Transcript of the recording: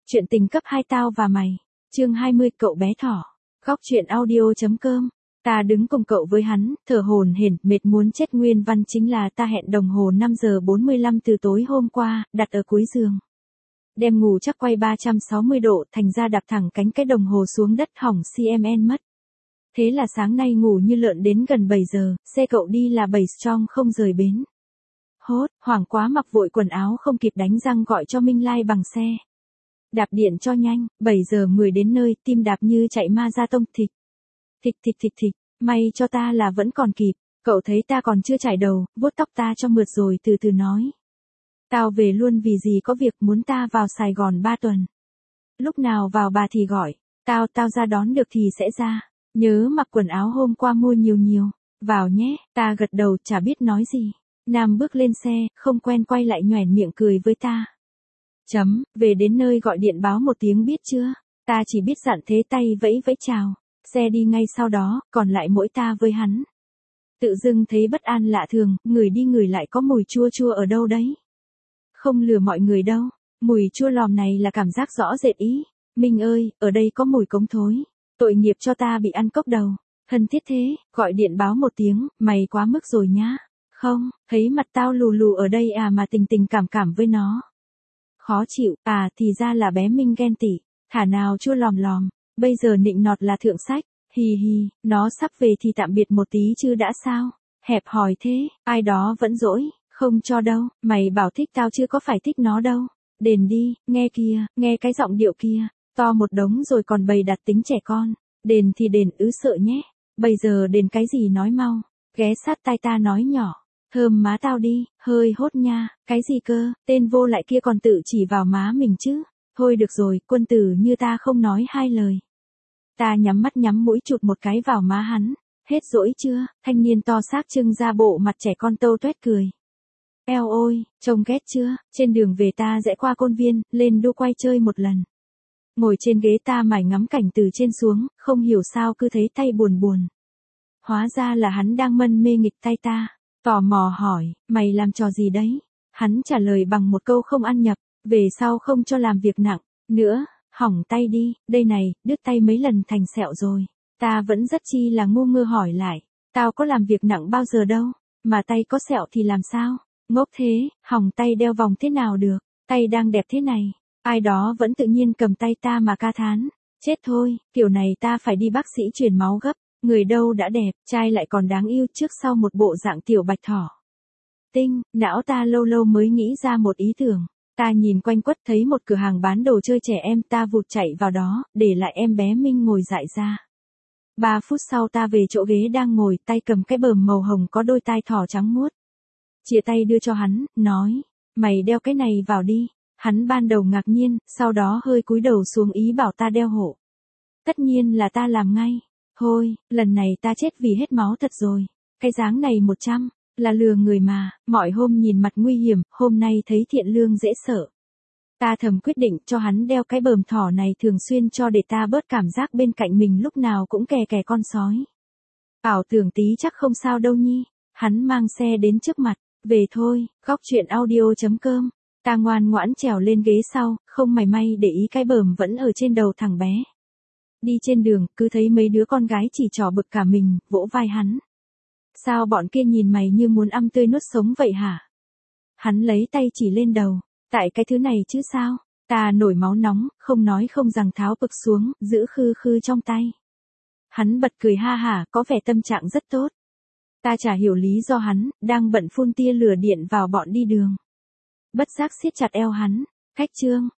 Chuyện tình cấp 2 tao và mày. Chương 20 cậu bé thỏ. Góc chuyện audio.com. Ta đứng cùng cậu với hắn, thở hổn hển, mệt muốn chết. Nguyên văn chính là ta hẹn đồng hồ 5 giờ 45 từ tối hôm qua, đặt ở cuối giường. Đem ngủ chắc quay 360 độ, thành ra đạp thẳng cánh cái đồng hồ xuống đất, hỏng CMN mất. Thế là sáng nay ngủ như lợn đến gần 7 giờ, xe cậu đi là 7 Strong không rời bến. Hốt, hoảng quá mặc vội quần áo không kịp đánh răng gọi cho Minh Lai bằng xe. Đạp điện cho nhanh, 7 giờ 10 đến nơi, tim đạp như chạy ma ra tông. Thịch. Thịch thịch thịch thịch, may cho ta là vẫn còn kịp. Cậu thấy ta còn chưa chải đầu, vuốt tóc ta cho mượt rồi từ từ nói. Tao về luôn vì gì có việc, muốn ta vào Sài Gòn 3 tuần. Lúc nào vào bà thì gọi, tao ra đón được thì sẽ ra. Nhớ mặc quần áo hôm qua mua nhiều nhiều. Vào nhé, ta gật đầu chả biết nói gì. Nam bước lên xe, không quen quay lại nhoẻn miệng cười với ta. Về đến nơi gọi điện báo một tiếng biết chưa? Ta chỉ biết dặn thế tay vẫy vẫy chào. Xe đi ngay sau đó, còn lại mỗi ta với hắn. Tự dưng thấy bất an lạ thường, người đi người lại có mùi chua chua ở đâu đấy. Không lừa mọi người đâu, mùi chua lòm này là cảm giác rõ rệt ý. Minh ơi, ở đây có mùi cống thối. Tội nghiệp cho ta bị ăn cốc đầu. Thân thiết thế, gọi điện báo một tiếng, mày quá mức rồi nhá. Không, thấy mặt tao lù lù ở đây à mà tình tình cảm với nó. Khó chịu, à thì ra là bé Minh ghen tị, thả nào chua lòm lòm, bây giờ nịnh nọt là thượng sách, hì hì, nó sắp về thì tạm biệt một tí chứ đã sao, hẹp hòi thế, ai đó vẫn dỗi, không cho đâu, mày bảo thích tao chứ có phải thích nó đâu, đền đi, nghe kìa, nghe cái giọng điệu kia, to một đống rồi còn bày đặt tính trẻ con, đền thì đền sợ nhé, bây giờ đền cái gì nói mau, ghé sát tai ta nói nhỏ. Thơm má tao đi, hơi hốt nha, cái gì cơ, tên vô lại kia còn tự chỉ vào má mình chứ. Thôi được rồi, quân tử như ta không nói hai lời. Ta nhắm mắt nhắm mũi chụt một cái vào má hắn. Hết dỗi chưa, thanh niên to xác trưng ra bộ mặt trẻ con tâu tuét cười. Eo ôi, trông ghét chưa, trên đường về ta rẽ qua công viên, lên đu quay chơi một lần. Ngồi trên ghế ta mải ngắm cảnh từ trên xuống, không hiểu sao cứ thấy tay buồn buồn. Hóa ra là hắn đang mân mê nghịch tay ta. Tò mò hỏi, mày làm trò gì đấy? Hắn trả lời bằng một câu không ăn nhập, về sau không cho làm việc nặng, nữa, hỏng tay đi, đây này, đứt tay mấy lần thành sẹo rồi. Ta vẫn rất chi là ngu ngơ hỏi lại, tao có làm việc nặng bao giờ đâu, mà tay có sẹo thì làm sao? Ngốc thế, hỏng tay đeo vòng thế nào được, tay đang đẹp thế này. Ai đó vẫn tự nhiên cầm tay ta mà ca thán, chết thôi, kiểu này ta phải đi bác sĩ truyền máu gấp. Người đâu đã đẹp, trai lại còn đáng yêu trước sau một bộ dạng tiểu bạch thỏ. Tinh, não ta lâu lâu mới nghĩ ra một ý tưởng. Ta nhìn quanh quất thấy một cửa hàng bán đồ chơi trẻ em, ta vụt chạy vào đó, để lại em bé Minh ngồi dại ra. 3 phút sau ta về chỗ ghế đang ngồi, tay cầm cái bờm màu hồng có đôi tai thỏ trắng muốt. Chìa tay đưa cho hắn, nói, mày đeo cái này vào đi. Hắn ban đầu ngạc nhiên, sau đó hơi cúi đầu xuống ý bảo ta đeo hộ. Tất nhiên là ta làm ngay. Thôi, lần này ta chết vì hết máu thật rồi. Cái dáng này 100, là lừa người mà, mọi hôm nhìn mặt nguy hiểm, hôm nay thấy thiện lương dễ sợ. Ta thầm quyết định cho hắn đeo cái bờm thỏ này thường xuyên cho để ta bớt cảm giác bên cạnh mình lúc nào cũng kè kè con sói. Ảo tưởng tí chắc không sao đâu nhi. Hắn mang xe đến trước mặt, về thôi, góc chuyện audio.com. Ta ngoan ngoãn trèo lên ghế sau, không mảy may để ý cái bờm vẫn ở trên đầu thằng bé. Đi trên đường, cứ thấy mấy đứa con gái chỉ trò bực cả mình, vỗ vai hắn. Sao bọn kia nhìn mày như muốn ăn tươi nuốt sống vậy hả? Hắn lấy tay chỉ lên đầu. Tại cái thứ này chứ sao? Ta nổi máu nóng, không nói không rằng tháo bực xuống, giữ khư khư trong tay. Hắn bật cười ha hả, có vẻ tâm trạng rất tốt. Ta chả hiểu lý do hắn, đang bận phun tia lửa điện vào bọn đi đường. Bất giác siết chặt eo hắn. Cách chương.